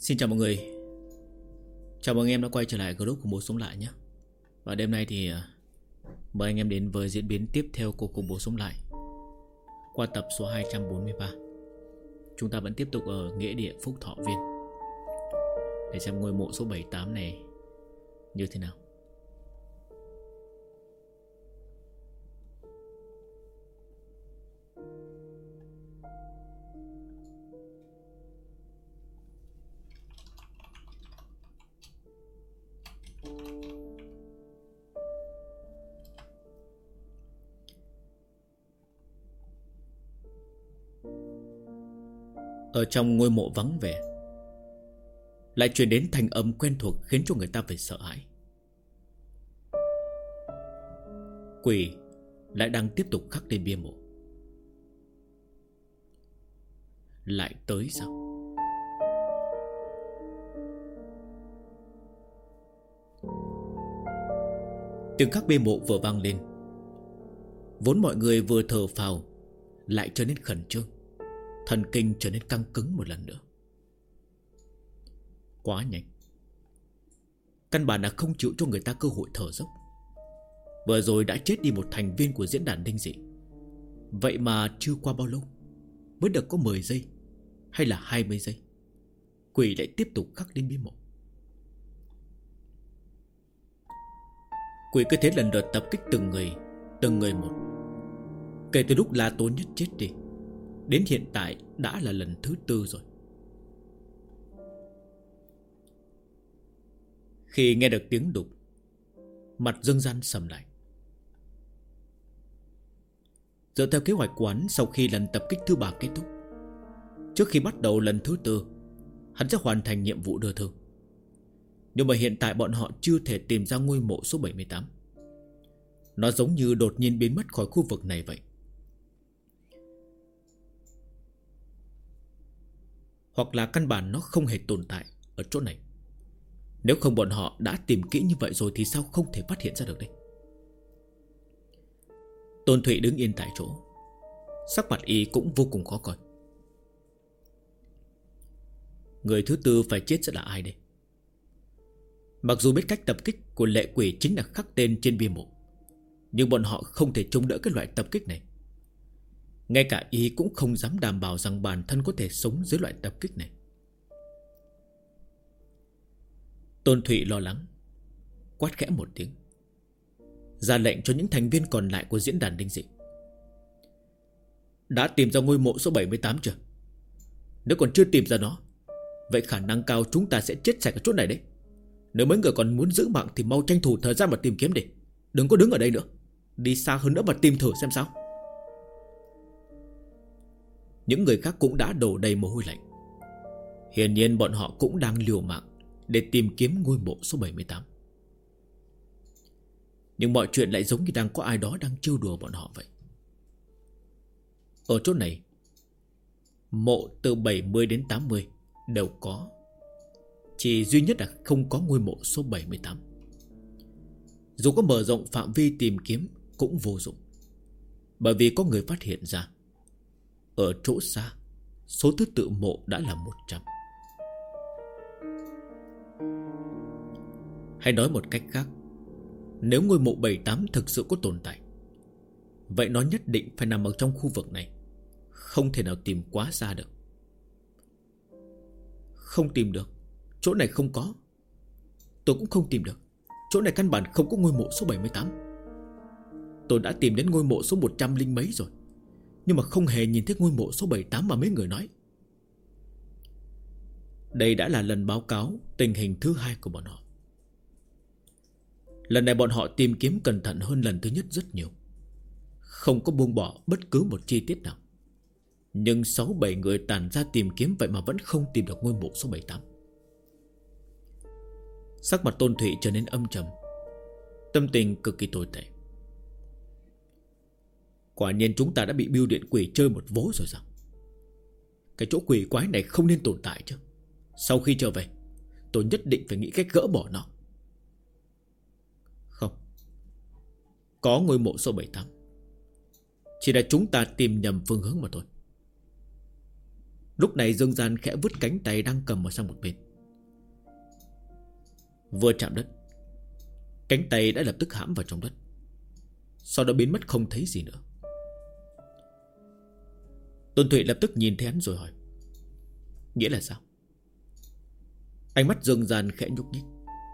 Xin chào mọi người. Chào mừng anh em đã quay trở lại group Khủng Bố Sống Lại nhé. Và đêm nay thì mời anh em đến với diễn biến tiếp theo của Khủng Bố Sống Lại qua tập số 243. Chúng ta vẫn tiếp tục ở nghĩa địa Phúc Thọ Viên để xem ngôi mộ số 78 này như thế nào. Ở trong ngôi mộ vắng vẻ lại truyền đến thanh âm quen thuộc khiến cho người ta phải sợ hãi. Quỷ lại đang tiếp tục khắc lên bia mộ. Lại tới sao? Tiếng khắc bia mộ vừa vang lên, vốn mọi người vừa thở phào lại trở nên khẩn trương, thần kinh trở nên căng cứng một lần nữa. Quá nhanh, căn bản là không chịu cho người ta cơ hội thở dốc. Vừa rồi đã chết đi một thành viên của diễn đàn linh dị, vậy mà chưa qua bao lâu, mới được có 10 giây hay là 20 giây, quỷ lại tiếp tục khắc lên bia mộ. Quỷ cứ thế lần lượt tập kích từng người một. Kể từ lúc La Tố Nhất chết đi, đến hiện tại đã là lần thứ 4 rồi. Khi nghe được tiếng đục, mặt Dương Gian sầm lại. Dựa theo kế hoạch của hắn, sau khi lần tập kích thứ 3 kết thúc, trước khi bắt đầu lần thứ 4, hắn sẽ hoàn thành nhiệm vụ đưa thư. Nhưng mà hiện tại bọn họ chưa thể tìm ra ngôi mộ số 78. Nó giống như đột nhiên biến mất khỏi khu vực này vậy. Hoặc là căn bản nó không hề tồn tại ở chỗ này. Nếu không bọn họ đã tìm kỹ như vậy rồi thì sao không thể phát hiện ra được đây? Tôn Thụy đứng yên tại chỗ, sắc mặt y cũng vô cùng khó coi. Người thứ 4 phải chết sẽ là ai đây? Mặc dù biết cách tập kích của lệ quỷ chính là khắc tên trên bia mộ, nhưng bọn họ không thể chống đỡ cái loại tập kích này. Ngay cả y cũng không dám đảm bảo rằng bản thân có thể sống dưới loại tập kích này. Tôn Thụy lo lắng, quát khẽ một tiếng, ra lệnh cho những thành viên còn lại của diễn đàn linh dị. Đã tìm ra ngôi mộ số 78 chưa? Nếu còn chưa tìm ra nó, vậy khả năng cao chúng ta sẽ chết sạch ở chỗ này đấy. Nếu mấy người còn muốn giữ mạng thì mau tranh thủ thời gian mà tìm kiếm đi. Đừng có đứng ở đây nữa, đi xa hơn nữa mà tìm thử xem sao. Những người khác cũng đã đổ đầy mồ hôi lạnh. Hiển nhiên bọn họ cũng đang liều mạng để tìm kiếm ngôi mộ số 78. Nhưng mọi chuyện lại giống như đang có ai đó đang trêu đùa bọn họ vậy. Ở chỗ này, mộ từ 70 đến 80 đều có, chỉ duy nhất là không có ngôi mộ số 78. Dù có mở rộng phạm vi tìm kiếm cũng vô dụng, bởi vì có người phát hiện ra ở chỗ xa, số thứ tự mộ đã là 100. Hay nói một cách khác, nếu ngôi mộ 78 thực sự có tồn tại, vậy nó nhất định phải nằm ở trong khu vực này, không thể nào tìm quá xa được. Không tìm được, chỗ này không có. Tôi cũng không tìm được, chỗ này căn bản không có ngôi mộ số 78. Tôi đã tìm đến ngôi mộ số 100 linh mấy rồi, nhưng mà không hề nhìn thấy ngôi mộ số 78 mà mấy người nói. Đây đã là lần báo cáo tình hình thứ 2 của bọn họ. Lần này bọn họ tìm kiếm cẩn thận hơn lần thứ nhất rất nhiều, không có buông bỏ bất cứ một chi tiết nào. Nhưng 6-7 người tản ra tìm kiếm vậy mà vẫn không tìm được ngôi mộ số 78. Sắc mặt Tôn Thụy trở nên âm trầm, tâm tình cực kỳ tồi tệ. Quả nhiên chúng ta đã bị bưu điện quỷ chơi một vố rồi sao? Cái chỗ quỷ quái này không nên tồn tại chứ. Sau khi trở về, tôi nhất định phải nghĩ cách gỡ bỏ nó. Không, có ngôi mộ số 78, chỉ là chúng ta tìm nhầm phương hướng mà thôi. Lúc này Dương Gian khẽ vứt cánh tay đang cầm ở sang một bên, Vừa chạm đất, cánh tay đã lập tức hãm vào trong đất, sau đó biến mất không thấy gì nữa. Tôn Thụy lập tức nhìn thấy hắn rồi hỏi: Nghĩa là sao? Ánh mắt Dương Gian khẽ nhúc nhích.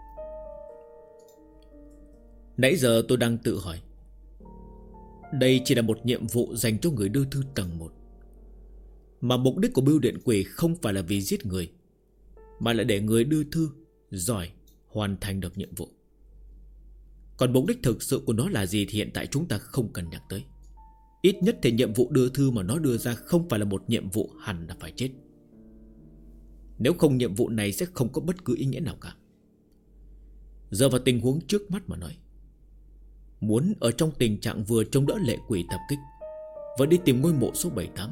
Nãy giờ tôi đang tự hỏi, đây chỉ là một nhiệm vụ dành cho người đưa thư tầng 1, mà mục đích của bưu điện quỷ không phải là vì giết người, mà là để người đưa thư giỏi hoàn thành được nhiệm vụ. Còn mục đích thực sự của nó là gì thì hiện tại chúng ta không cần nhắc tới. Ít nhất thì nhiệm vụ đưa thư mà nó đưa ra không phải là một nhiệm vụ hẳn là phải chết. Nếu không, nhiệm vụ này sẽ không có bất cứ ý nghĩa nào cả. Giờ vào tình huống trước mắt mà nói, muốn ở trong tình trạng vừa chống đỡ lệ quỷ tập kích, vừa đi tìm ngôi mộ số 78.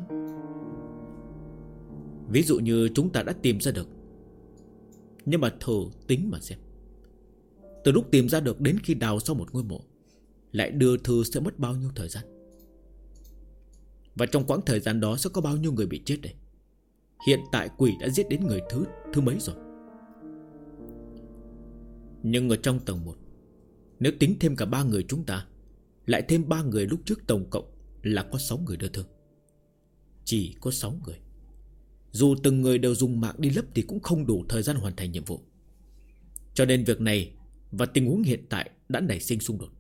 Ví dụ như chúng ta đã tìm ra được, nhưng mà thử tính mà xem, từ lúc tìm ra được đến khi đào xong một ngôi mộ, lại đưa thư sẽ mất bao nhiêu thời gian? Và trong quãng thời gian đó sẽ có bao nhiêu người bị chết đây? Hiện tại quỷ đã giết đến người thứ mấy rồi? Nhưng ở trong tầng 1, nếu tính thêm cả 3 người chúng ta, lại thêm 3 người lúc trước, tổng cộng là có 6 người đưa thư. Chỉ có 6 người. Dù từng người đều dùng mạng đi lấp thì cũng không đủ thời gian hoàn thành nhiệm vụ. Cho nên việc này và tình huống hiện tại đã nảy sinh xung đột.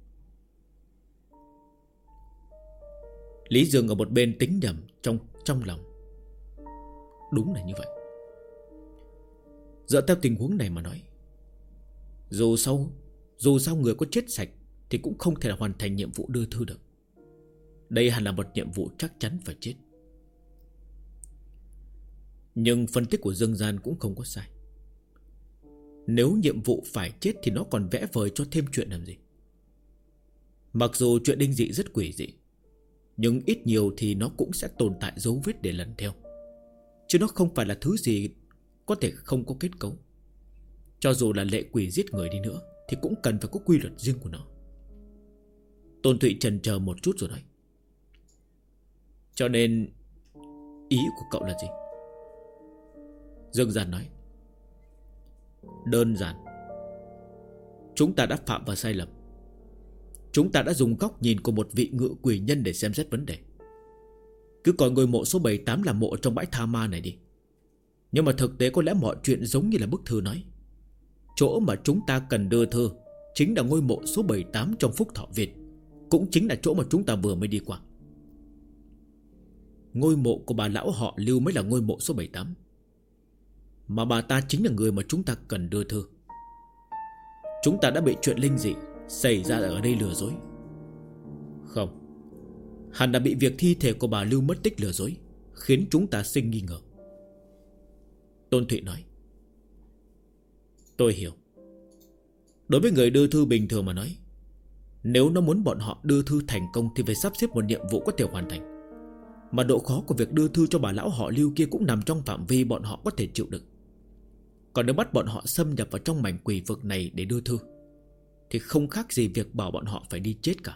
Lý Dương ở một bên tính nhầm trong lòng. Đúng là như vậy. Dựa theo tình huống này mà nói, dù sao người có chết sạch thì cũng không thể là hoàn thành nhiệm vụ đưa thư được. Đây hẳn là một nhiệm vụ chắc chắn phải chết. Nhưng phân tích của Dương Gian cũng không có sai. Nếu nhiệm vụ phải chết thì nó còn vẽ vời cho thêm chuyện làm gì? Mặc dù chuyện đinh dị rất quỷ dị, nhưng ít nhiều thì nó cũng sẽ tồn tại dấu vết để lần theo. Chứ nó không phải là thứ gì có thể không có kết cấu. Cho dù là lệ quỷ giết người đi nữa thì cũng cần phải có quy luật riêng của nó. Tôn Thụy chần chờ một chút rồi nói: Cho nên ý của cậu là gì? Dương Gian nói: Đơn giản. Chúng ta đã phạm vào sai lầm. Chúng ta đã dùng góc nhìn của một vị ngự quỷ nhân để xem xét vấn đề. Cứ coi ngôi mộ số 78 là mộ trong bãi tha ma này đi. Nhưng mà thực tế có lẽ mọi chuyện giống như là bức thư nói. Chỗ mà chúng ta cần đưa thư chính là ngôi mộ số 78 trong Phúc Thọ Việt, cũng chính là chỗ mà chúng ta vừa mới đi qua. Ngôi mộ của bà lão họ Lưu mới là ngôi mộ số 78, mà bà ta chính là người mà chúng ta cần đưa thư. Chúng ta đã bị chuyện linh dị xảy ra ở đây lừa dối. Không, hẳn là bị việc thi thể của bà Lưu mất tích lừa dối, khiến chúng ta sinh nghi ngờ. Tôn Thụy nói: Tôi hiểu. Đối với người đưa thư bình thường mà nói, nếu nó muốn bọn họ đưa thư thành công thì phải sắp xếp một nhiệm vụ có thể hoàn thành. Mà độ khó của việc đưa thư cho bà lão họ Lưu kia cũng nằm trong phạm vi bọn họ có thể chịu đựng. Còn nếu bắt bọn họ xâm nhập vào trong mảnh quỷ vực này để đưa thư thì không khác gì việc bảo bọn họ phải đi chết cả.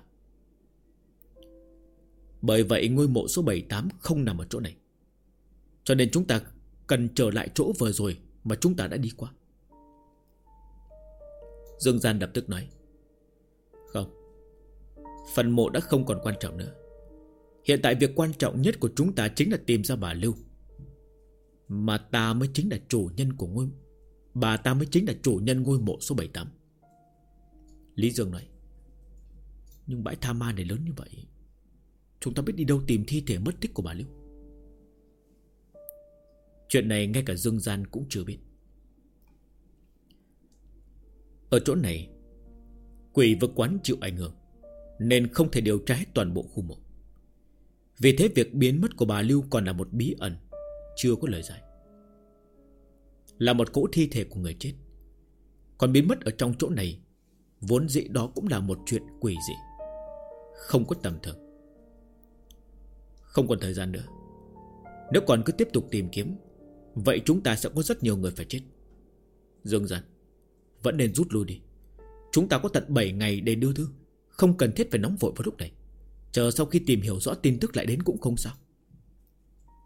Bởi vậy ngôi mộ số 78 không nằm ở chỗ này. Cho nên chúng ta cần trở lại chỗ vừa rồi mà chúng ta đã đi qua. Dương Gian lập tức nói: Không, phần mộ đã không còn quan trọng nữa. Hiện tại việc quan trọng nhất của chúng ta chính là tìm ra bà Lưu. Mà ta mới chính là chủ nhân của ngôi Bà ta mới chính là chủ nhân ngôi mộ số 78. Lý Dương nói: Nhưng bãi tha ma này lớn như vậy, chúng ta biết đi đâu tìm thi thể mất tích của bà Lưu? Chuyện này ngay cả Dương Gian cũng chưa biết. Ở chỗ này quỷ vực quán chịu ảnh hưởng, nên không thể điều tra hết toàn bộ khu mộ. Vì thế việc biến mất của bà Lưu còn là một bí ẩn chưa có lời giải. Là một cỗ thi thể của người chết, còn biến mất ở trong chỗ này, vốn dĩ đó cũng là một chuyện quỷ dị, không có tầm thường. Không còn thời gian nữa. Nếu còn cứ tiếp tục tìm kiếm, vậy chúng ta sẽ có rất nhiều người phải chết. Dương Gian, vẫn nên rút lui đi. Chúng ta có tận 7 ngày để đưa thư, không cần thiết phải nóng vội vào lúc này. Chờ sau khi tìm hiểu rõ tin tức lại đến cũng không sao.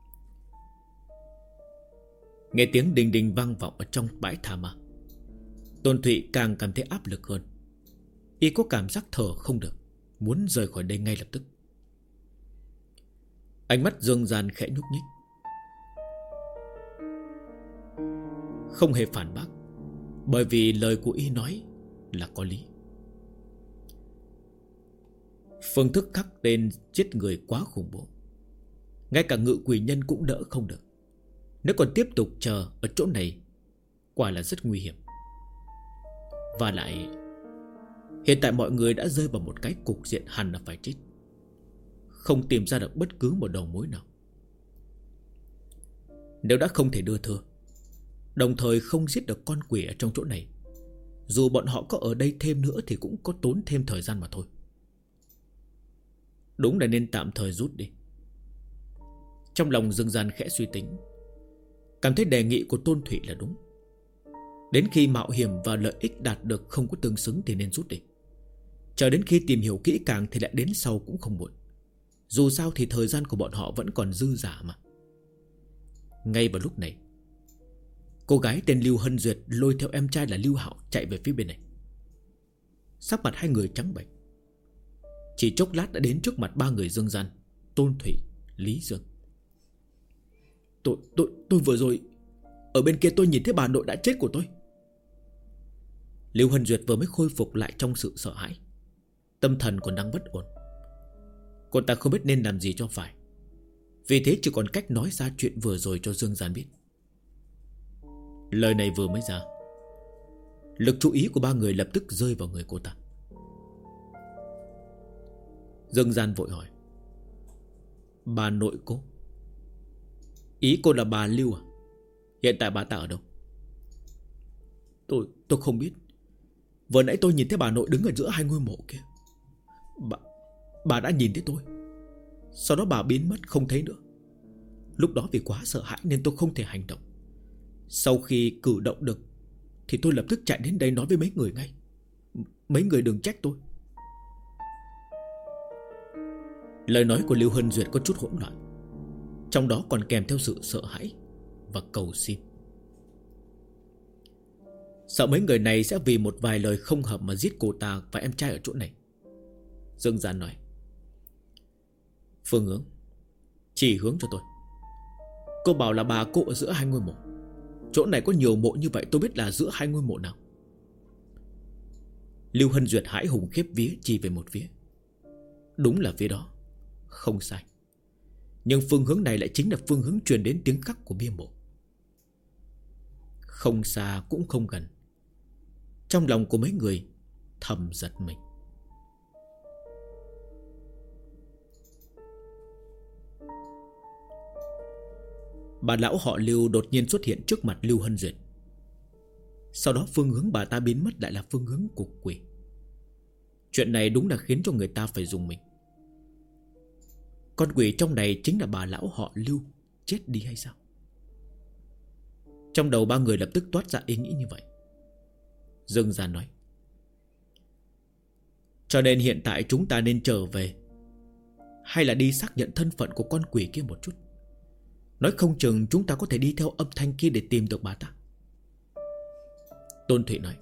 Nghe tiếng đình đình vang vọng ở trong bãi tha ma, Tôn Thụy càng cảm thấy áp lực hơn. Y có cảm giác thở không được, muốn rời khỏi đây ngay lập tức. Ánh mắt Dương Gian khẽ nhúc nhích, không hề phản bác, bởi vì lời của Y nói là có lý. Phương thức khắc tên giết người quá khủng bố, ngay cả ngự quỷ nhân cũng đỡ không được. Nếu còn tiếp tục chờ ở chỗ này, quả là rất nguy hiểm. Và lại, hiện tại mọi người đã rơi vào một cái cục diện hẳn là phải chết, không tìm ra được bất cứ một đầu mối nào. Nếu đã không thể đưa thừa, đồng thời không giết được con quỷ ở trong chỗ này, dù bọn họ có ở đây thêm nữa thì cũng có tốn thêm thời gian mà thôi. Đúng là nên tạm thời rút đi. Trong lòng Dương Gian khẽ suy tính, cảm thấy đề nghị của Tôn Thụy là đúng. Đến khi mạo hiểm và lợi ích đạt được không có tương xứng thì nên rút đi. Chờ đến khi tìm hiểu kỹ càng thì lại đến sau cũng không muộn. Dù sao thì thời gian của bọn họ vẫn còn dư dả mà. Ngay vào lúc này, cô gái tên Lưu Hân Duyệt lôi theo em trai là Lưu Hạo chạy về phía bên này. Sắc mặt hai người trắng bệch. Chỉ chốc lát đã đến trước mặt ba người Dương Gian, Tôn Thụy, Lý Dương. Tôi vừa rồi ở bên kia tôi nhìn thấy bà nội đã chết của tôi. Lưu Hân Duyệt vừa mới khôi phục lại trong sự sợ hãi, tâm thần còn đang bất ổn. Cô ta không biết nên làm gì cho phải, vì thế chỉ còn cách nói ra chuyện vừa rồi cho Dương Gian biết. Lời này vừa mới ra, lực chú ý của ba người lập tức rơi vào người cô ta. Dương Gian vội hỏi: bà nội cô? Ý cô là bà Lưu à? Hiện tại bà ta ở đâu? Tôi không biết. Vừa nãy tôi nhìn thấy bà nội đứng ở giữa hai ngôi mộ kia. Bà đã nhìn thấy tôi, sau đó bà biến mất không thấy nữa. Lúc đó vì quá sợ hãi nên tôi không thể hành động. Sau khi cử động được thì tôi lập tức chạy đến đây nói với mấy người ngay. Mấy người đừng trách tôi. Lời nói của Lưu Hân Duyệt có chút hỗn loạn, trong đó còn kèm theo sự sợ hãi và cầu xin. Sợ mấy người này sẽ vì một vài lời không hợp mà giết cô ta và em trai ở chỗ này. Dương Gian nói: phương hướng, chỉ hướng cho tôi. Cô bảo là bà cô ở giữa hai ngôi mộ. Chỗ này có nhiều mộ như vậy, tôi biết là giữa hai ngôi mộ nào. Lưu Hân Duyệt hãi hùng khiếp vía chỉ về một phía. Đúng là phía đó, không sai. Nhưng phương hướng này lại chính là phương hướng truyền đến tiếng khắc của bia mộ. Không xa cũng không gần. Trong lòng của mấy người thầm giật mình. Bà lão họ Lưu đột nhiên xuất hiện trước mặt Lưu Hân Duyệt. Sau đó phương hướng bà ta biến mất lại là phương hướng của quỷ. Chuyện này đúng là khiến cho người ta phải rùng mình. Con quỷ trong này chính là bà lão họ Lưu chết đi hay sao? Trong đầu ba người lập tức toát ra ý nghĩ như vậy. Dương Gian nói: cho nên hiện tại chúng ta nên trở về, hay là đi xác nhận thân phận của con quỷ kia một chút. Nói không chừng chúng ta có thể đi theo âm thanh kia để tìm được bà ta. Tôn Thụy nói: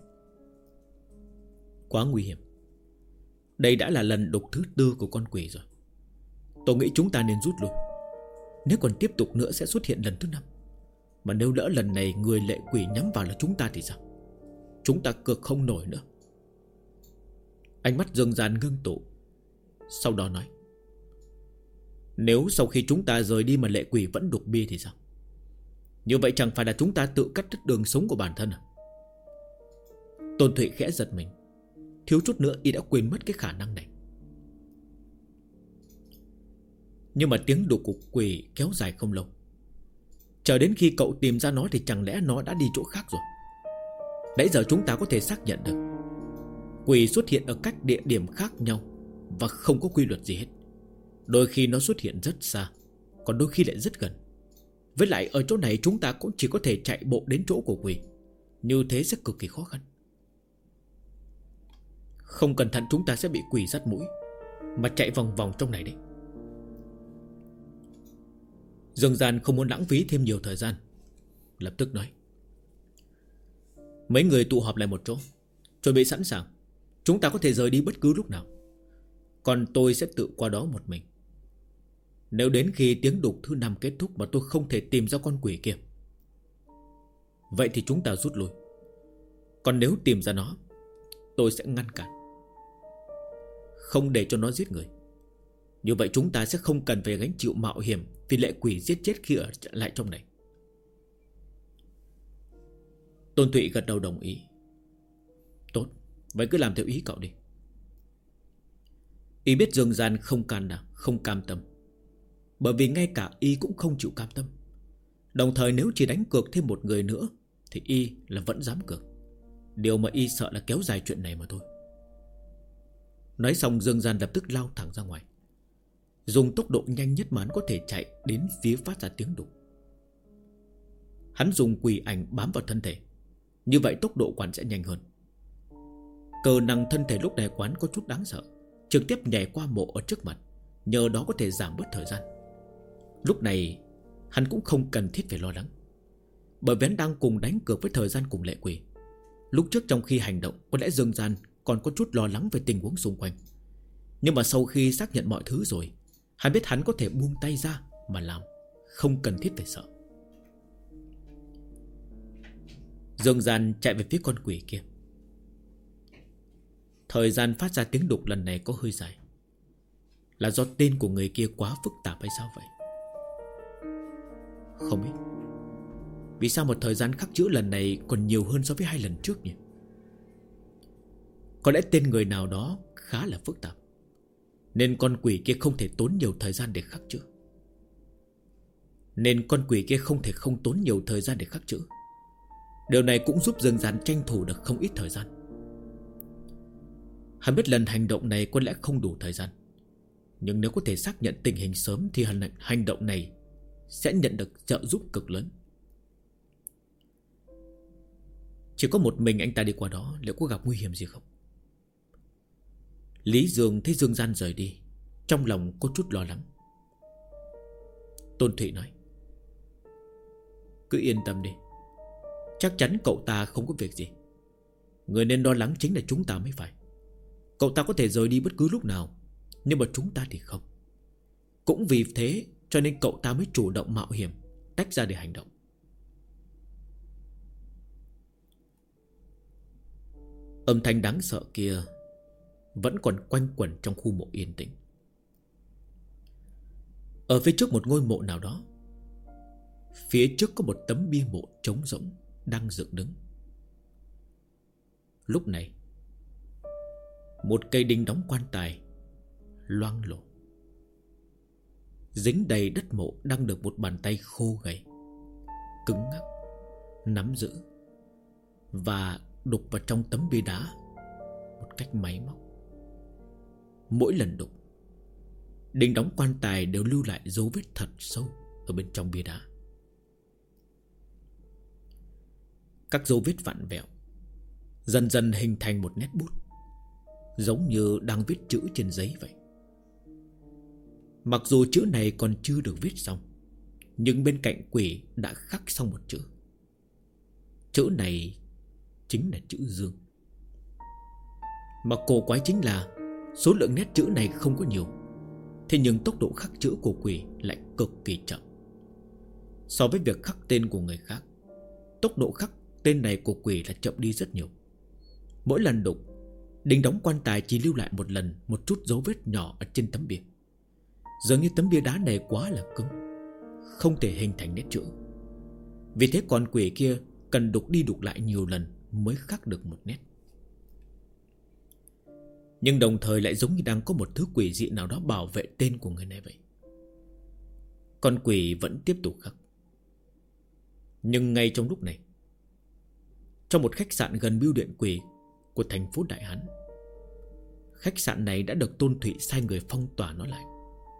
quá nguy hiểm. Đây đã là lần đục thứ 4 của con quỷ rồi. Tôi nghĩ chúng ta nên rút lui. Nếu còn tiếp tục nữa sẽ xuất hiện lần thứ 5. Mà nếu lỡ lần này người lệ quỷ nhắm vào là chúng ta thì sao? Chúng ta cược không nổi nữa. Ánh mắt Dương Gian ngưng tụ, sau đó nói: nếu sau khi chúng ta rời đi mà lệ quỷ vẫn đục bia thì sao? Như vậy chẳng phải là chúng ta tự cắt đứt đường sống của bản thân à? Tôn Thụy khẽ giật mình, thiếu chút nữa y đã quên mất cái khả năng này. Nhưng mà tiếng đục của quỷ kéo dài không lâu. Chờ đến khi cậu tìm ra nó thì chẳng lẽ nó đã đi chỗ khác rồi? Nãy giờ chúng ta có thể xác nhận được quỷ xuất hiện ở các địa điểm khác nhau và không có quy luật gì hết. Đôi khi nó xuất hiện rất xa, còn đôi khi lại rất gần. Với lại ở chỗ này chúng ta cũng chỉ có thể chạy bộ đến chỗ của quỷ. Như thế sẽ cực kỳ khó khăn. Không cẩn thận chúng ta sẽ bị quỷ dắt mũi mà chạy vòng vòng trong này đấy. Dương Gian không muốn lãng phí thêm nhiều thời gian, lập tức nói: Mấy người tụ họp lại một chỗ, chuẩn bị sẵn sàng. Chúng ta có thể rời đi bất cứ lúc nào. Còn tôi sẽ tự qua đó một mình. Nếu đến khi tiếng đục thứ 5 kết thúc mà tôi không thể tìm ra con quỷ kia, vậy thì chúng ta rút lui. Còn nếu tìm ra nó, tôi sẽ ngăn cản, không để cho nó giết người. Như vậy chúng ta sẽ không cần phải gánh chịu mạo hiểm vì lệ quỷ giết chết khi ở lại trong này. Tôn Thụy gật đầu đồng ý. Tốt, vậy cứ làm theo ý cậu đi. Y biết Dương Gian không can đảm, không cam tâm, bởi vì ngay cả Y cũng không chịu cam tâm. Đồng thời nếu chỉ đánh cược thêm một người nữa thì Y là vẫn dám cược. Điều mà Y sợ là kéo dài chuyện này mà thôi. Nói xong Dương Gian lập tức lao thẳng ra ngoài, dùng tốc độ nhanh nhất mà hắn có thể chạy đến phía phát ra tiếng đục. Hắn dùng quỷ ảnh bám vào thân thể, như vậy tốc độ quán sẽ nhanh hơn. Cờ năng thân thể lúc này quán có chút đáng sợ, trực tiếp nhảy qua mộ ở trước mặt, nhờ đó có thể giảm bớt thời gian. Lúc này hắn cũng không cần thiết phải lo lắng, bởi vì hắn đang cùng đánh cược với thời gian cùng lệ quỷ. Lúc trước trong khi hành động, có lẽ Dương Gian còn có chút lo lắng về tình huống xung quanh, nhưng mà sau khi xác nhận mọi thứ rồi, hắn biết hắn có thể buông tay ra mà làm, không cần thiết phải sợ. Dương Gian chạy về phía con quỷ kia. Thời gian phát ra tiếng đục lần này có hơi dài, là do tên của người kia quá phức tạp hay sao vậy? Không biết vì sao một thời gian khắc chữ lần này còn nhiều hơn so với 2 lần trước nhỉ? Có lẽ tên người nào đó khá là phức tạp, nên con quỷ kia không thể tốn nhiều thời gian để khắc chữ. Điều này cũng giúp Dương Gian tranh thủ được không ít thời gian. Hắn biết lần hành động này có lẽ không đủ thời gian, nhưng nếu có thể xác nhận tình hình sớm thì hành động này sẽ nhận được trợ giúp cực lớn. Chỉ có một mình anh ta đi qua đó, liệu có gặp nguy hiểm gì không? Lý Dương thấy Dương Gian rời đi, trong lòng có chút lo lắng. Tôn Thụy nói: cứ yên tâm đi, chắc chắn cậu ta không có việc gì. Người nên lo lắng chính là chúng ta mới phải. Cậu ta có thể rời đi bất cứ lúc nào, nhưng mà chúng ta thì không. Cũng vì thế cho nên cậu ta mới chủ động mạo hiểm tách ra để hành động. Âm thanh đáng sợ kia vẫn còn quanh quẩn trong khu mộ yên tĩnh. Ở phía trước một ngôi mộ nào đó, phía trước có một tấm bia mộ trống rỗng đang dựng đứng. Lúc này một cây đinh đóng quan tài loang lổ, dính đầy đất mộ, đang được một bàn tay khô gầy, cứng ngắc nắm giữ và đục vào trong tấm bia đá một cách máy móc. Mỗi lần đục, đinh đóng quan tài đều lưu lại dấu vết thật sâu ở bên trong bia đá. Các dấu vết vặn vẹo dần dần hình thành một nét bút, giống như đang viết chữ trên giấy vậy. Mặc dù chữ này còn chưa được viết xong, nhưng bên cạnh quỷ đã khắc xong một chữ. Chữ này chính là chữ Dương. Mà cổ quái chính là số lượng nét chữ này không có nhiều, thế nhưng tốc độ khắc chữ của quỷ lại cực kỳ chậm. So với việc khắc tên của người khác, tốc độ khắc tên này của quỷ là chậm đi rất nhiều. Mỗi lần đục, đinh đóng quan tài chỉ lưu lại một lần một chút dấu vết nhỏ ở trên tấm bia. Dường như tấm bia đá này quá là cứng, không thể hình thành nét chữ. Vì thế con quỷ kia cần đục đi đục lại nhiều lần mới khắc được một nét. Nhưng đồng thời lại giống như đang có một thứ quỷ dị nào đó bảo vệ tên của người này vậy. Con quỷ vẫn tiếp tục khắc. Nhưng ngay trong lúc này, trong một khách sạn gần bưu điện quỷ của thành phố Đại Hán, khách sạn này đã được Tôn Thụy sai người phong tỏa nó lại.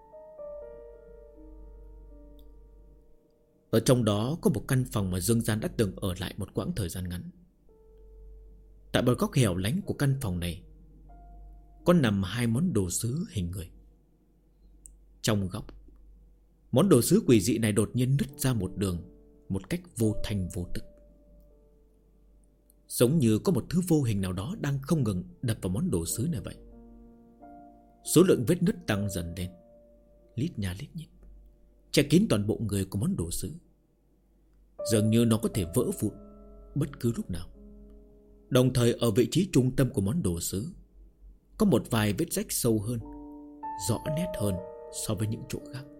Ở trong đó có một căn phòng mà Dương Gian đã từng ở lại một quãng thời gian ngắn. Tại một góc hẻo lánh của căn phòng này có nằm 2 món đồ sứ hình người. Trong góc, món đồ sứ quỷ dị này đột nhiên nứt ra một đường, một cách vô thanh vô tức. giống như có một thứ vô hình nào đó đang không ngừng đập vào món đồ sứ này vậy. Số lượng vết nứt tăng dần lên, lít nha lít nhít, che kín toàn bộ người của món đồ sứ. Dường như nó có thể vỡ vụn bất cứ lúc nào. Đồng thời ở vị trí trung tâm của món đồ sứ có một vài vết rách sâu hơn, rõ nét hơn so với những chỗ khác.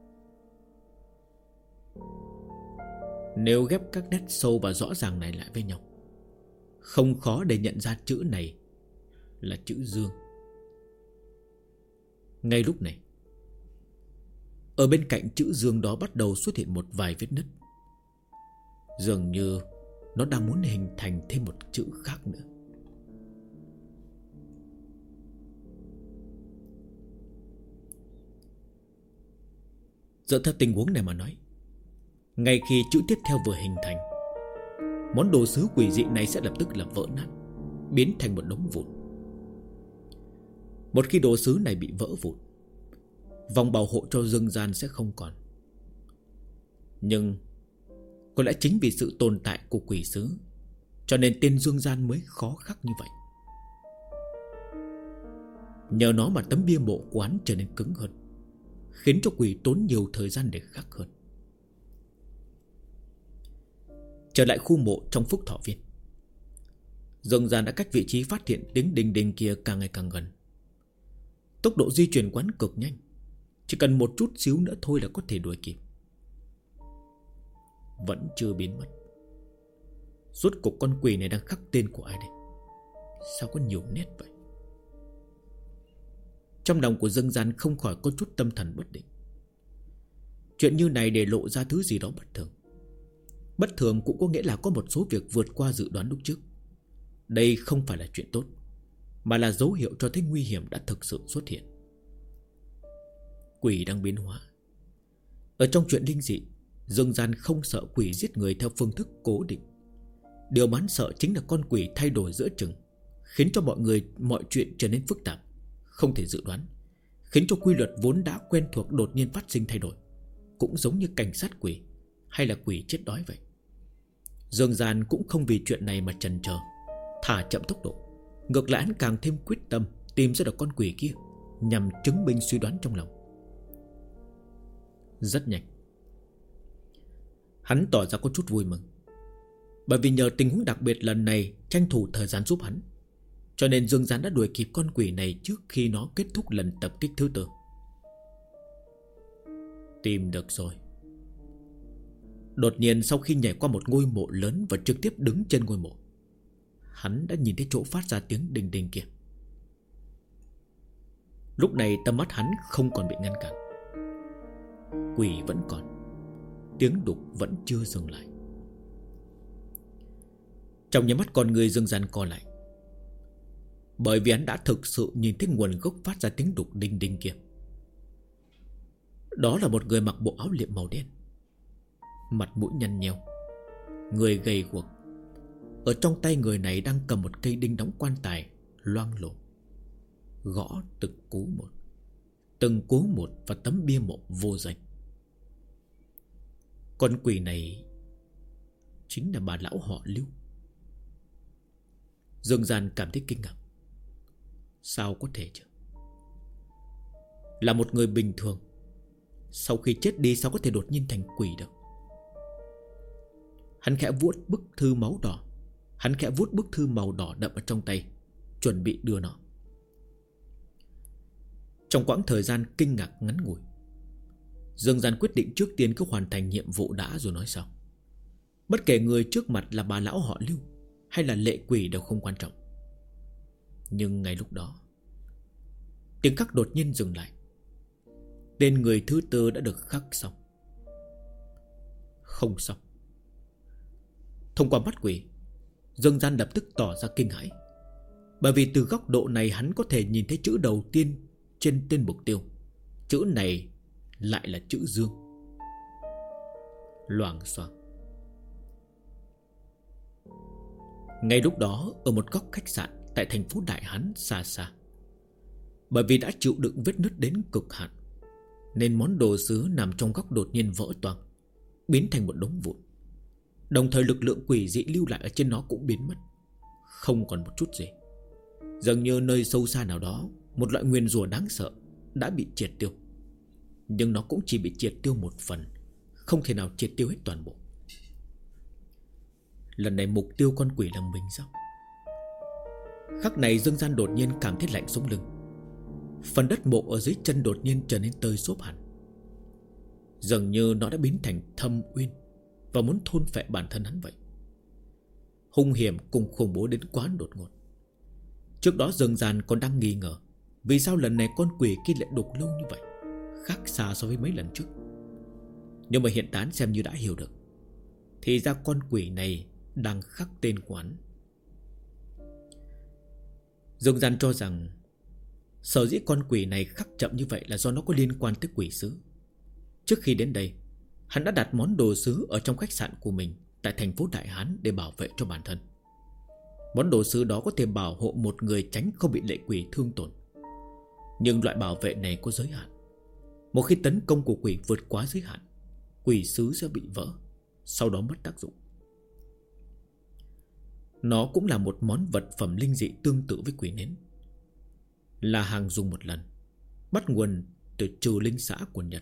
Nếu ghép các nét sâu và rõ ràng này lại với nhau, không khó để nhận ra chữ này là chữ Dương. Ngay lúc này, ở bên cạnh chữ Dương đó bắt đầu xuất hiện một vài vết nứt. Dường như nó đang muốn hình thành thêm một chữ khác nữa. Dựa theo tình huống này mà nói, ngay khi chữ tiếp theo vừa hình thành, món đồ sứ quỷ dị này sẽ lập tức là vỡ nát, biến thành một đống vụn. Một khi đồ sứ này bị vỡ vụn, vòng bảo hộ cho dương gian sẽ không còn. Nhưng có lẽ chính vì sự tồn tại của quỷ sứ, cho nên tên dương gian mới khó khắc như vậy. Nhờ nó mà tấm bia mộ quán trở nên cứng hơn, khiến cho quỷ tốn nhiều thời gian để khắc hơn. Trở lại khu mộ trong Phúc Thọ Viên, Dương gian đã cách vị trí phát hiện tiếng đinh đinh kia càng ngày càng gần. Tốc độ di chuyển quán cực nhanh, chỉ cần một chút xíu nữa thôi là có thể đuổi kịp. Vẫn chưa biến mất. Rốt cuộc con quỷ này đang khắc tên của ai đây? Sao có nhiều nét vậy? Trong lòng của Dương gian không khỏi có chút tâm thần bất định. Chuyện như này để lộ ra thứ gì đó bất thường. Bất thường cũng có nghĩa là có một số việc vượt qua dự đoán lúc trước. Đây không phải là chuyện tốt, mà là dấu hiệu cho thấy nguy hiểm đã thực sự xuất hiện. Quỷ đang biến hóa. Ở trong chuyện linh dị, Dương gian không sợ quỷ giết người theo phương thức cố định. Điều mà hắn sợ chính là con quỷ thay đổi giữa chừng, khiến cho mọi chuyện trở nên phức tạp, không thể dự đoán, khiến cho quy luật vốn đã quen thuộc đột nhiên phát sinh thay đổi. Cũng giống như cảnh sát quỷ hay là quỷ chết đói vậy. Dương gian cũng không vì chuyện này mà chần chờ, thả chậm tốc độ. Ngược lại hắn càng thêm quyết tâm tìm ra được con quỷ kia, nhằm chứng minh suy đoán trong lòng. Rất nhanh, hắn tỏ ra có chút vui mừng, bởi vì nhờ tình huống đặc biệt lần này tranh thủ thời gian giúp hắn, cho nên Dương gian đã đuổi kịp con quỷ này trước khi nó kết thúc lần tập kích thứ 4. Tìm được rồi. Đột nhiên sau khi nhảy qua một ngôi mộ lớn và trực tiếp đứng trên ngôi mộ, hắn đã nhìn thấy chỗ phát ra tiếng đinh đinh kia. Lúc này tầm mắt hắn không còn bị ngăn cản. Quỷ vẫn còn, tiếng đục vẫn chưa dừng lại. Trong nháy mắt con người Dương gian co lại, bởi vì hắn đã thực sự nhìn thấy nguồn gốc phát ra tiếng đục đinh đinh kia. Đó là một người mặc bộ áo liệm màu đen, mặt mũi nhăn nheo, người gầy guộc. Ở trong tay người này đang cầm một cây đinh đóng quan tài loang lổ, gõ từng cú một vào tấm bia mộ vô danh. Con quỷ này chính là bà lão họ Lưu. Dương gian cảm thấy kinh ngạc. Sao có thể chứ? Là một người bình thường, sau khi chết đi sao có thể đột nhiên thành quỷ được? Hắn khẽ vuốt bức thư màu đỏ đậm ở trong tay, chuẩn bị đưa nó. Trong quãng thời gian kinh ngạc ngắn ngủi, Dương gian quyết định trước tiên cứ hoàn thành nhiệm vụ đã rồi nói sau. Bất kể người trước mặt là bà lão họ Lưu hay là lệ quỷ đều không quan trọng. Nhưng ngay lúc đó, tiếng khắc đột nhiên dừng lại. Tên người thứ 4 đã được khắc xong. Không xong. Thông qua mắt quỷ, Dương gian lập tức tỏ ra kinh hãi, bởi vì từ góc độ này hắn có thể nhìn thấy chữ đầu tiên trên tên mục tiêu. Chữ này lại là chữ Dương. Loảng xoảng. Ngay lúc đó, ở một góc khách sạn tại thành phố Đại Hán xa xa, bởi vì đã chịu đựng vết nứt đến cực hạn, nên món đồ sứ nằm trong góc đột nhiên vỡ toang, biến thành một đống vụn. Đồng thời lực lượng quỷ dị lưu lại ở trên nó cũng biến mất, không còn một chút gì. Dường như nơi sâu xa nào đó, một loại nguyền rủa đáng sợ đã bị triệt tiêu. Nhưng nó cũng chỉ bị triệt tiêu một phần, không thể nào triệt tiêu hết toàn bộ. Lần này mục tiêu con quỷ là mình sao? Khắc này Dương Gian đột nhiên cảm thấy lạnh sống lưng. Phần đất mộ ở dưới chân đột nhiên trở nên tơi xốp hẳn. Dường như nó đã biến thành thâm uyên và muốn thôn phệ bản thân hắn vậy. Hung hiểm cùng khủng bố đến quá đột ngột. Trước đó Dương Gian còn đang nghi ngờ vì sao lần này con quỷ kia lại đục lâu như vậy, khác xa so với mấy lần trước. Nhưng mà hiện tại xem như đã hiểu được, thì ra con quỷ này đang khắc tên của hắn. Dương Gian cho rằng sở dĩ con quỷ này khắc chậm như vậy là do nó có liên quan tới quỷ sứ. Trước khi đến đây, hắn đã đặt món đồ sứ ở trong khách sạn của mình tại thành phố Đại Hán để bảo vệ cho bản thân. Món đồ sứ đó có thể bảo hộ một người tránh không bị lệ quỷ thương tổn. Nhưng loại bảo vệ này có giới hạn. Một khi tấn công của quỷ vượt quá giới hạn, quỷ sứ sẽ bị vỡ, sau đó mất tác dụng. Nó cũng là một món vật phẩm linh dị tương tự với quỷ nến, là hàng dùng một lần, bắt nguồn từ Trừ Linh xã của Nhật.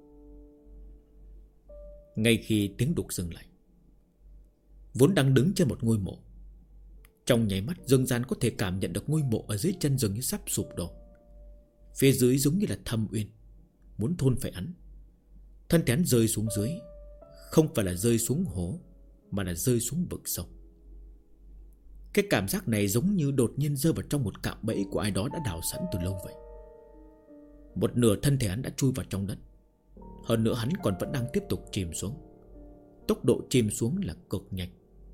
Ngay khi tiếng đục dừng lại, vốn đang đứng trên một ngôi mộ, trong nháy mắt Dương Gian có thể cảm nhận được ngôi mộ ở dưới chân dường như sắp sụp đổ. Phía dưới giống như là thâm uyên, muốn thôn phệ hắn. Thân thể hắn rơi xuống dưới, không phải là rơi xuống hố, mà là rơi xuống vực sâu. Cái cảm giác này giống như đột nhiên rơi vào trong một cạm bẫy của ai đó đã đào sẵn từ lâu vậy. Một nửa thân thể hắn đã chui vào trong đất. Hơn nữa hắn còn vẫn đang tiếp tục chìm xuống. Tốc độ chìm xuống là cực nhanh.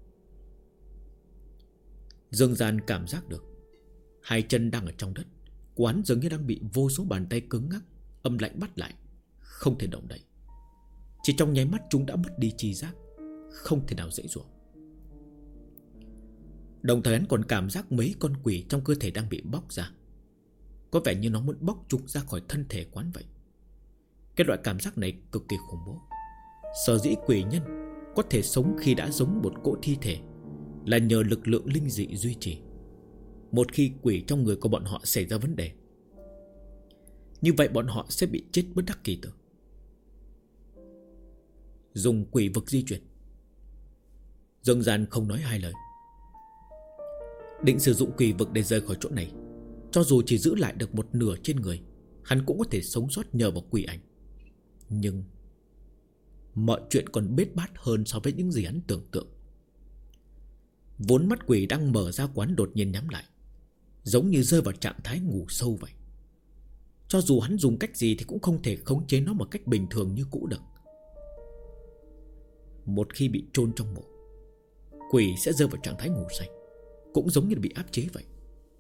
Dương Gian cảm giác được hai chân đang ở trong đất, quán dường như đang bị vô số bàn tay cứng ngắc, âm lạnh bắt lại, không thể động đậy. Chỉ trong nháy mắt chúng đã mất đi tri giác, không thể nào dễ dụa. Đồng thời hắn còn cảm giác mấy con quỷ trong cơ thể đang bị bóc ra. Có vẻ như nó muốn bóc chúng ra khỏi thân thể quán vậy. Cái loại cảm giác này cực kỳ khủng bố. Sở dĩ quỷ nhân có thể sống khi đã giống một cỗ thi thể là nhờ lực lượng linh dị duy trì. Một khi quỷ trong người của bọn họ xảy ra vấn đề, như vậy bọn họ sẽ bị chết bất đắc kỳ tử. Dùng quỷ vực di chuyển. Dương Gian không nói hai lời, định sử dụng quỷ vực để rời khỏi chỗ này. Cho dù chỉ giữ lại được một nửa trên người, hắn cũng có thể sống sót nhờ vào quỷ ảnh. Nhưng mọi chuyện còn bết bát hơn so với những gì hắn tưởng tượng. Vốn mắt quỷ đang mở ra quán đột nhiên nhắm lại, giống như rơi vào trạng thái ngủ sâu vậy. Cho dù hắn dùng cách gì thì cũng không thể khống chế nó một cách bình thường như cũ được. Một khi bị chôn trong mộ, quỷ sẽ rơi vào trạng thái ngủ say, cũng giống như bị áp chế vậy.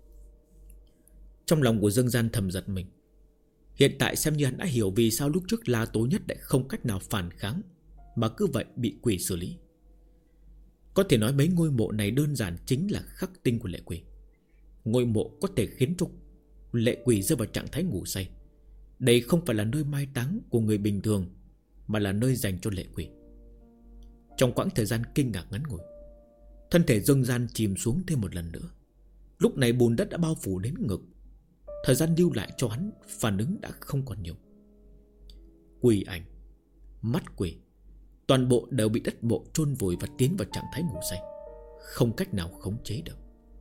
Trong lòng của Dương Gian thầm giật mình. Hiện tại xem như hắn đã hiểu vì sao lúc trước La Tố Nhất lại không cách nào phản kháng, mà cứ vậy bị quỷ xử lý. Có thể nói mấy ngôi mộ này đơn giản chính là khắc tinh của lệ quỷ. Ngôi mộ có thể khiến cho lệ quỷ rơi vào trạng thái ngủ say. Đây không phải là nơi mai táng của người bình thường, mà là nơi dành cho lệ quỷ. Trong quãng thời gian kinh ngạc ngắn ngủi, thân thể Dương Gian chìm xuống thêm một lần nữa. Lúc này bùn đất đã bao phủ đến ngực. Thời gian lưu lại cho hắn phản ứng đã không còn nhiều. Quỷ ảnh, mắt quỷ, toàn bộ đều bị đất mộ chôn vùi và tiến vào trạng thái ngủ say, không cách nào khống chế được.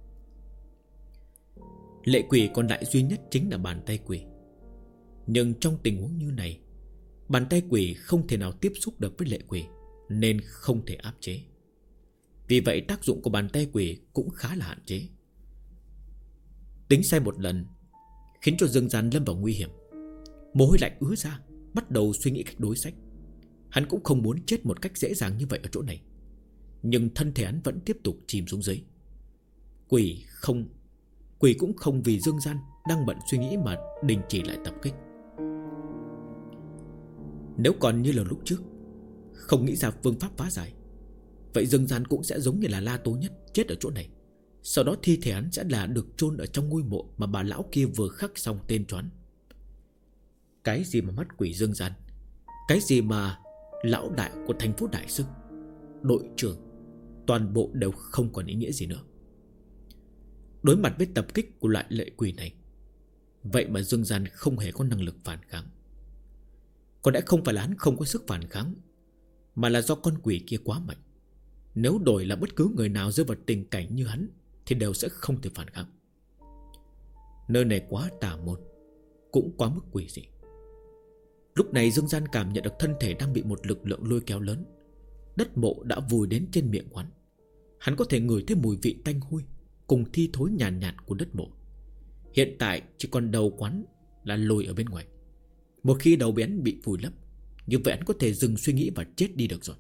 Lệ quỷ còn lại duy nhất chính là bàn tay quỷ. Nhưng trong tình huống như này, bàn tay quỷ không thể nào tiếp xúc được với lệ quỷ, nên không thể áp chế. Vì vậy tác dụng của bàn tay quỷ cũng khá là hạn chế. Tính sai một lần khiến cho Dương Gian lâm vào nguy hiểm. Mồ hôi lạnh ứa ra, bắt đầu suy nghĩ cách đối sách. Hắn cũng không muốn chết một cách dễ dàng như vậy ở chỗ này, nhưng thân thể hắn vẫn tiếp tục chìm xuống dưới. Quỷ cũng không vì Dương Gian đang bận suy nghĩ mà đình chỉ lại tập kích. Nếu còn như là lúc trước, không nghĩ ra phương pháp phá giải, vậy Dương Gian cũng sẽ giống như là La Tố Nhất chết ở chỗ này. Sau đó thi thể hắn sẽ là được chôn ở trong ngôi mộ mà bà lão kia vừa khắc xong tên choán. Cái gì mà mắt quỷ Dương Gian, cái gì mà lão đại của thành phố Đại Sức, đội trưởng, toàn bộ đều không còn ý nghĩa gì nữa. Đối mặt với tập kích của loại lệ quỷ này, vậy mà Dương Gian không hề có năng lực phản kháng. Có lẽ không phải là hắn không có sức phản kháng, mà là do con quỷ kia quá mạnh. Nếu đổi là bất cứ người nào rơi vào tình cảnh như hắn thì đều sẽ không thể phản kháng. Nơi này quá tà môn, cũng quá mức quỷ dị. Lúc này Dương Gian cảm nhận được thân thể đang bị một lực lượng lôi kéo lớn. Đất mộ đã vùi đến trên miệng quán. Hắn có thể ngửi thấy mùi vị tanh hôi cùng thi thối nhàn nhạt của đất mộ. Hiện tại chỉ còn đầu quán là lồi ở bên ngoài. Một khi đầu bén bị vùi lấp, như vậy hắn có thể dừng suy nghĩ và chết đi được rồi.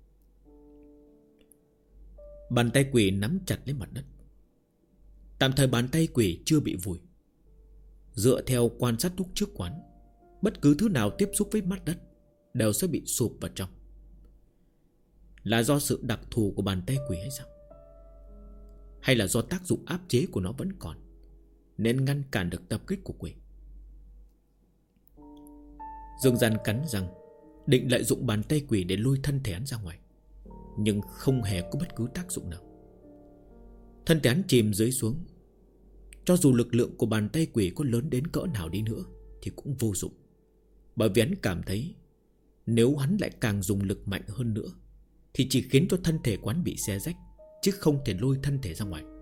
Bàn tay quỷ nắm chặt lấy mặt đất. Tạm thời bàn tay quỷ chưa bị vùi. Dựa theo quan sát lúc trước quán, bất cứ thứ nào tiếp xúc với mặt đất đều sẽ bị sụp vào trong. Là do sự đặc thù của bàn tay quỷ hay sao? Hay là do tác dụng áp chế của nó vẫn còn, nên ngăn cản được tập kích của quỷ? Dương Gian cắn răng, định lợi dụng bàn tay quỷ để lôi thân thể hắn ra ngoài, nhưng không hề có bất cứ tác dụng nào. Thân thể hắn chìm dưới xuống. Cho dù lực lượng của bàn tay quỷ có lớn đến cỡ nào đi nữa thì cũng vô dụng. Bởi vì hắn cảm thấy nếu hắn lại càng dùng lực mạnh hơn nữa thì chỉ khiến cho thân thể quán bị xé rách, chứ không thể lôi thân thể ra ngoài.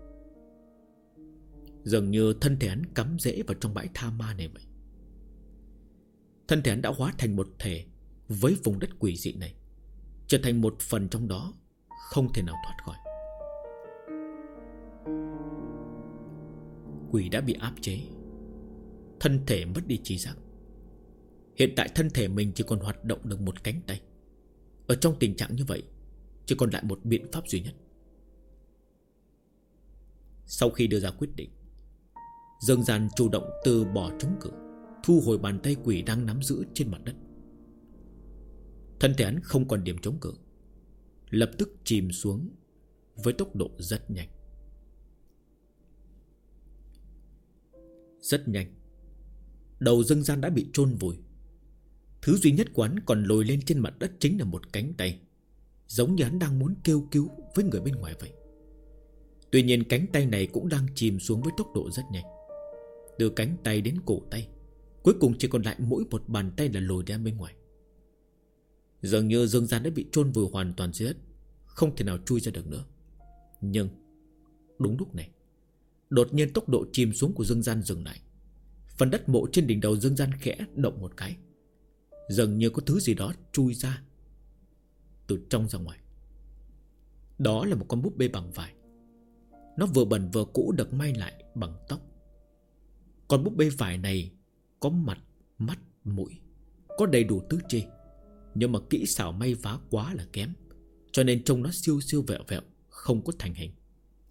Dường như thân thể hắn cắm rễ vào trong bãi tha ma này vậy. Thân thể hắn đã hóa thành một thể với vùng đất quỷ dị này, trở thành một phần trong đó, không thể nào thoát khỏi. Quỷ đã bị áp chế, thân thể mất đi trí giác. Hiện tại thân thể mình chỉ còn hoạt động được một cánh tay. Ở trong tình trạng như vậy, chỉ còn lại một biện pháp duy nhất. Sau khi đưa ra quyết định, Dương Gian chủ động từ bỏ chống cự, thu hồi bàn tay quỷ đang nắm giữ trên mặt đất. Thân thể hắn không còn điểm chống cự, lập tức chìm xuống với tốc độ rất nhanh. Rất nhanh, đầu Dương Gian đã bị chôn vùi. Thứ duy nhất của hắn còn lồi lên trên mặt đất chính là một cánh tay, giống như hắn đang muốn kêu cứu với người bên ngoài vậy. Tuy nhiên cánh tay này cũng đang chìm xuống với tốc độ rất nhanh. Từ cánh tay đến cổ tay, cuối cùng chỉ còn lại mỗi một bàn tay là lồi ra bên ngoài. Dường như Dương Gian đã bị chôn vùi hoàn toàn dưới đất, không thể nào chui ra được nữa. Nhưng đúng lúc này, đột nhiên tốc độ chìm xuống của Dương Gian dừng lại. Phần đất mộ trên đỉnh đầu Dương Gian khẽ động một cái, dường như có thứ gì đó chui ra từ trong ra ngoài. Đó là một con búp bê bằng vải. Nó vừa bẩn vừa cũ được may lại bằng tóc. Con búp bê vải này có mặt, mắt, mũi, có đầy đủ tứ chi, nhưng mà kỹ xảo may vá quá là kém, cho nên trông nó siêu siêu vẹo vẹo, không có thành hình.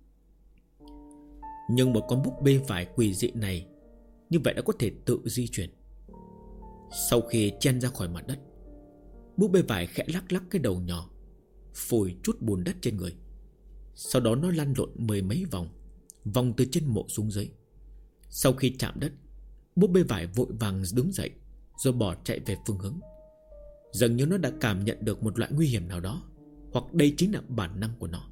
Nhưng một con búp bê vải quỷ dị này như vậy đã có thể tự di chuyển. Sau khi chen ra khỏi mặt đất, búp bê vải khẽ lắc lắc cái đầu nhỏ, phủi chút bùn đất trên người. Sau đó nó lăn lộn mười mấy vòng, vòng từ trên mộ xuống dưới. Sau khi chạm đất, búp bê vải vội vàng đứng dậy, rồi bỏ chạy về phương hướng. Dường như nó đã cảm nhận được một loại nguy hiểm nào đó, hoặc đây chính là bản năng của nó.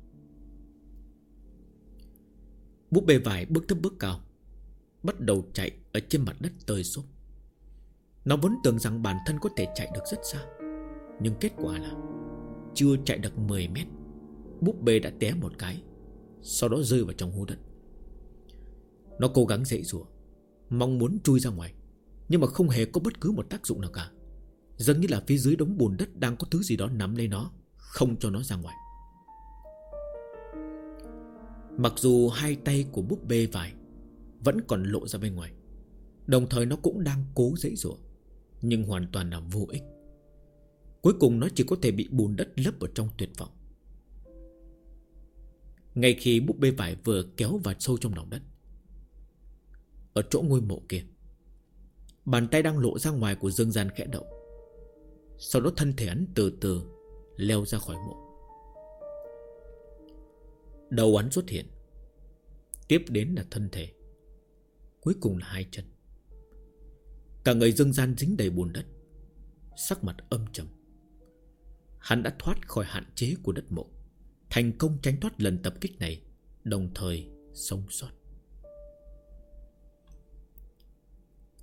Búp bê vải bước thấp bước cao, bắt đầu chạy ở trên mặt đất tơi xốp. Nó vốn tưởng rằng bản thân có thể chạy được rất xa, nhưng kết quả là chưa chạy được 10 mét, búp bê đã té một cái, sau đó rơi vào trong hố đất. Nó cố gắng giãy giụa, mong muốn chui ra ngoài, nhưng mà không hề có bất cứ một tác dụng nào cả. Dường như là phía dưới đống bùn đất đang có thứ gì đó nắm lấy nó, không cho nó ra ngoài. Mặc dù hai tay của búp bê vải vẫn còn lộ ra bên ngoài, đồng thời nó cũng đang cố giãy giụa, nhưng hoàn toàn là vô ích. Cuối cùng nó chỉ có thể bị bùn đất lấp ở trong tuyệt vọng. Ngay khi búp bê vải vừa kéo vào sâu trong lòng đất, ở chỗ ngôi mộ kia, bàn tay đang lộ ra ngoài của Dương Gian khẽ động. Sau đó thân thể hắn từ từ leo ra khỏi mộ. Đầu hắn xuất hiện, tiếp đến là thân thể, cuối cùng là hai chân. Cả người Dương Gian dính đầy bùn đất, sắc mặt âm trầm. Hắn đã thoát khỏi hạn chế của đất mộ, thành công tránh thoát lần tập kích này, đồng thời sống sót.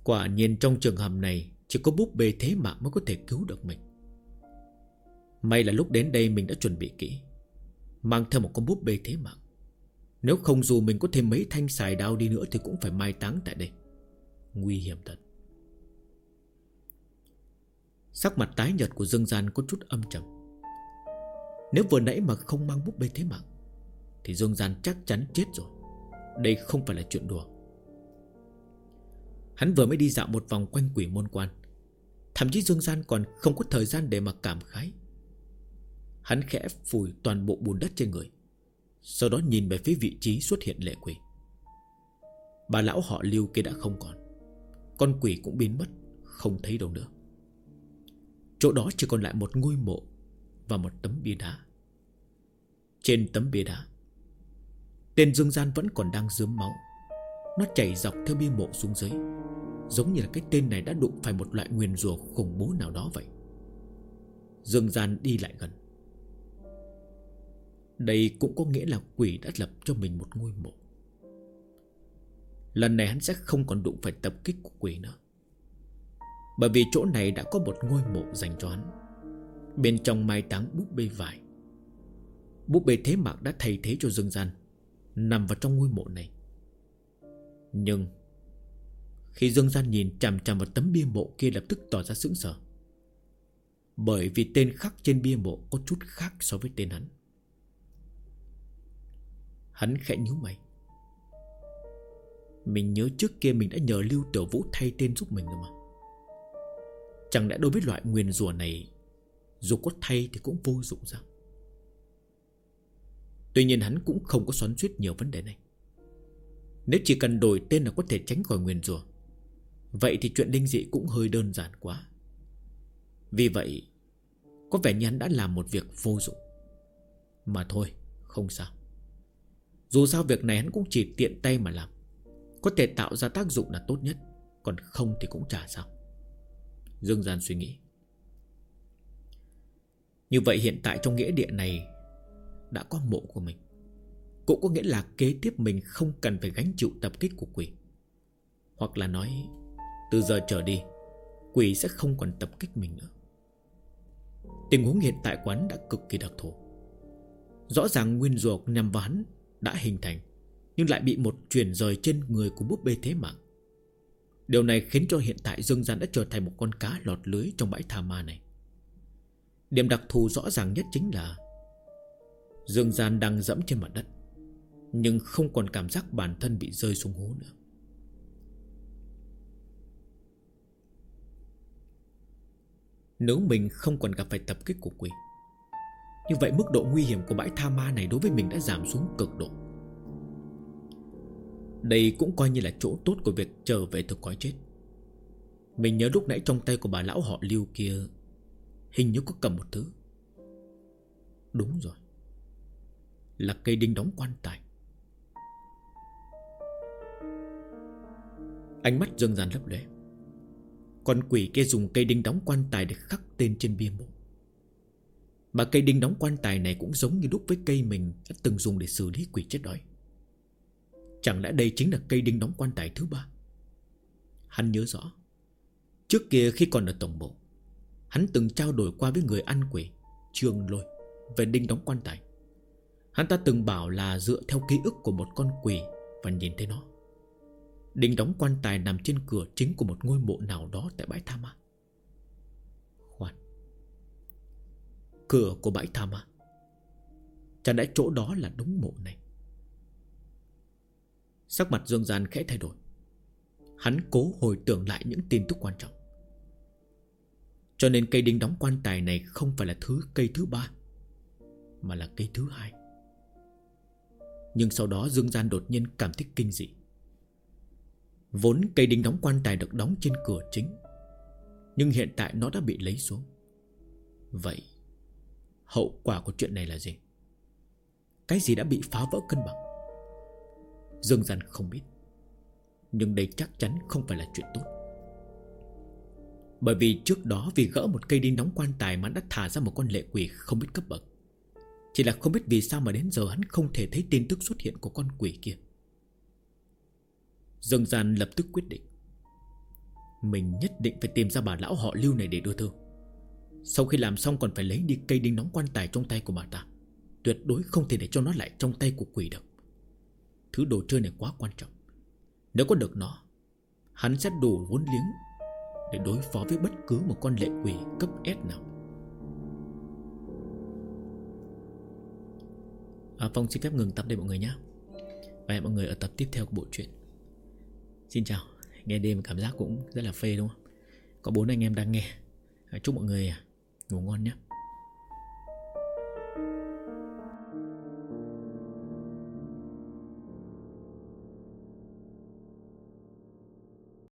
Quả nhiên trong trường hợp này chỉ có búp bê thế mạng mới có thể cứu được mình. May là lúc đến đây mình đã chuẩn bị kỹ, mang theo một con búp bê thế mạng. Nếu không dù mình có thêm mấy thanh xài đao đi nữa thì cũng phải mai táng tại đây. Nguy hiểm thật. Sắc mặt tái nhợt của Dương Gian có chút âm trầm. Nếu vừa nãy mà không mang búp bê thế mạng thì Dương Gian chắc chắn chết rồi. Đây không phải là chuyện đùa. Hắn vừa mới đi dạo một vòng quanh Quỷ Môn Quan, thậm chí Dương Gian còn không có thời gian để mà cảm khái. Hắn khẽ phủi toàn bộ bùn đất trên người, sau đó nhìn về phía vị trí xuất hiện lệ quỷ. Bà lão họ Lưu kia đã không còn, con quỷ cũng biến mất, không thấy đâu nữa. Chỗ đó chỉ còn lại một ngôi mộ và một tấm bia đá. Trên tấm bia đá, tên Dương Gian vẫn còn đang rớm máu. Nó chảy dọc theo bia mộ xuống dưới, giống như là cái tên này đã đụng phải một loại nguyền rủa khủng bố nào đó vậy. Dương Gian đi lại gần. Đây cũng có nghĩa là quỷ đã lập cho mình một ngôi mộ. Lần này hắn sẽ không còn đụng phải tập kích của quỷ nữa, bởi vì chỗ này đã có một ngôi mộ dành cho hắn. Bên trong mai táng búp bê vải. Búp bê thế mạng đã thay thế cho Dương Gian nằm vào trong ngôi mộ này. Nhưng khi Dương Gian nhìn chằm chằm vào tấm bia mộ kia, lập tức tỏ ra sững sờ, bởi vì tên khắc trên bia mộ có chút khác so với tên hắn. Hắn khẽ nhíu mày. Mình nhớ trước kia mình đã nhờ Lưu Tiểu Vũ thay tên giúp mình rồi mà. Chẳng lẽ đối với loại nguyền rủa này, dù có thay thì cũng vô dụng sao? Tuy nhiên hắn cũng không có xoắn xuýt nhiều vấn đề này. Nếu chỉ cần đổi tên là có thể tránh khỏi nguyền rủa, vậy thì chuyện linh dị cũng hơi đơn giản quá. Vì vậy có vẻ như hắn đã làm một việc vô dụng. Mà thôi, không sao. Dù sao việc này hắn cũng chỉ tiện tay mà làm, có thể tạo ra tác dụng là tốt nhất, còn không thì cũng chả sao. Dương Gian suy nghĩ. Như vậy hiện tại trong nghĩa địa này đã có mộ của mình, cũng có nghĩa là kế tiếp mình không cần phải gánh chịu tập kích của quỷ. Hoặc là nói, từ giờ trở đi quỷ sẽ không còn tập kích mình nữa. Tình huống hiện tại quán đã cực kỳ đặc thù. Rõ ràng nguyên rủa nhằm vào hắn đã hình thành, nhưng lại bị một chuyển rời trên người của búp bê thế mạng. Điều này khiến cho hiện tại Dương Gian đã trở thành một con cá lọt lưới trong bãi tha ma này. Điểm đặc thù rõ ràng nhất chính là Dương Gian đang dẫm trên mặt đất, nhưng không còn cảm giác bản thân bị rơi xuống hố nữa. Nếu mình không còn gặp phải tập kích của quỷ, như vậy mức độ nguy hiểm của bãi tha ma này đối với mình đã giảm xuống cực độ. Đây cũng coi như là chỗ tốt của việc trở về từ cõi chết. Mình nhớ lúc nãy trong tay của bà lão họ Lưu kia hình như có cầm một thứ. Đúng rồi, là cây đinh đóng quan tài. Ánh mắt Dương Gian lấp lóe. Con quỷ kia dùng cây đinh đóng quan tài để khắc tên trên bia mộ. Mà cây đinh đóng quan tài này cũng giống như đúc với cây mình đã từng dùng để xử lý quỷ chết đói. Chẳng lẽ đây chính là cây đinh đóng quan tài thứ 3? Hắn nhớ rõ, trước kia khi còn ở tổng bộ, hắn từng trao đổi qua với người ăn quỷ Trương Lôi về đinh đóng quan tài. Hắn ta từng bảo là dựa theo ký ức của một con quỷ và nhìn thấy nó. Đinh đóng quan tài nằm trên cửa chính của một ngôi mộ nào đó tại bãi tha ma. Khoan, cửa của bãi tha ma? Chẳng lẽ chỗ đó là đúng mộ này? Sắc mặt Dương Gian khẽ thay đổi. Hắn cố hồi tưởng lại những tin tức quan trọng. Cho nên cây đinh đóng quan tài này không phải là cây thứ 3, mà là cây thứ 2. Nhưng sau đó Dương Gian đột nhiên cảm thấy kinh dị. Vốn cây đinh đóng quan tài được đóng trên cửa chính, nhưng hiện tại nó đã bị lấy xuống. Vậy hậu quả của chuyện này là gì? Cái gì đã bị phá vỡ cân bằng? Dương Gian không biết, nhưng đây chắc chắn không phải là chuyện tốt. Bởi vì trước đó vì gỡ một cây đinh đóng quan tài mà đã thả ra một con lệ quỷ không biết cấp bậc. Chỉ là không biết vì sao mà đến giờ hắn không thể thấy tin tức xuất hiện của con quỷ kia. Dương Gian lập tức quyết định, Mình nhất định phải tìm ra bà lão họ Lưu này để đưa thư. Sau khi làm xong còn phải lấy đi cây đinh đóng quan tài trong tay của bà ta. Tuyệt đối không thể để cho nó lại trong tay của quỷ được. Thứ đồ chơi này quá quan trọng. Nếu có được nó, hắn sẽ đủ vốn liếng để đối phó với bất cứ một con lệ quỷ cấp S nào. Phong xin phép ngừng tập đây mọi người nhé. Và hẹn mọi người ở tập tiếp theo của bộ truyện. Xin chào. Nghe đêm cảm giác cũng rất là phê đúng không? Có 4 anh em đang nghe. Chúc mọi người ngủ ngon nhé.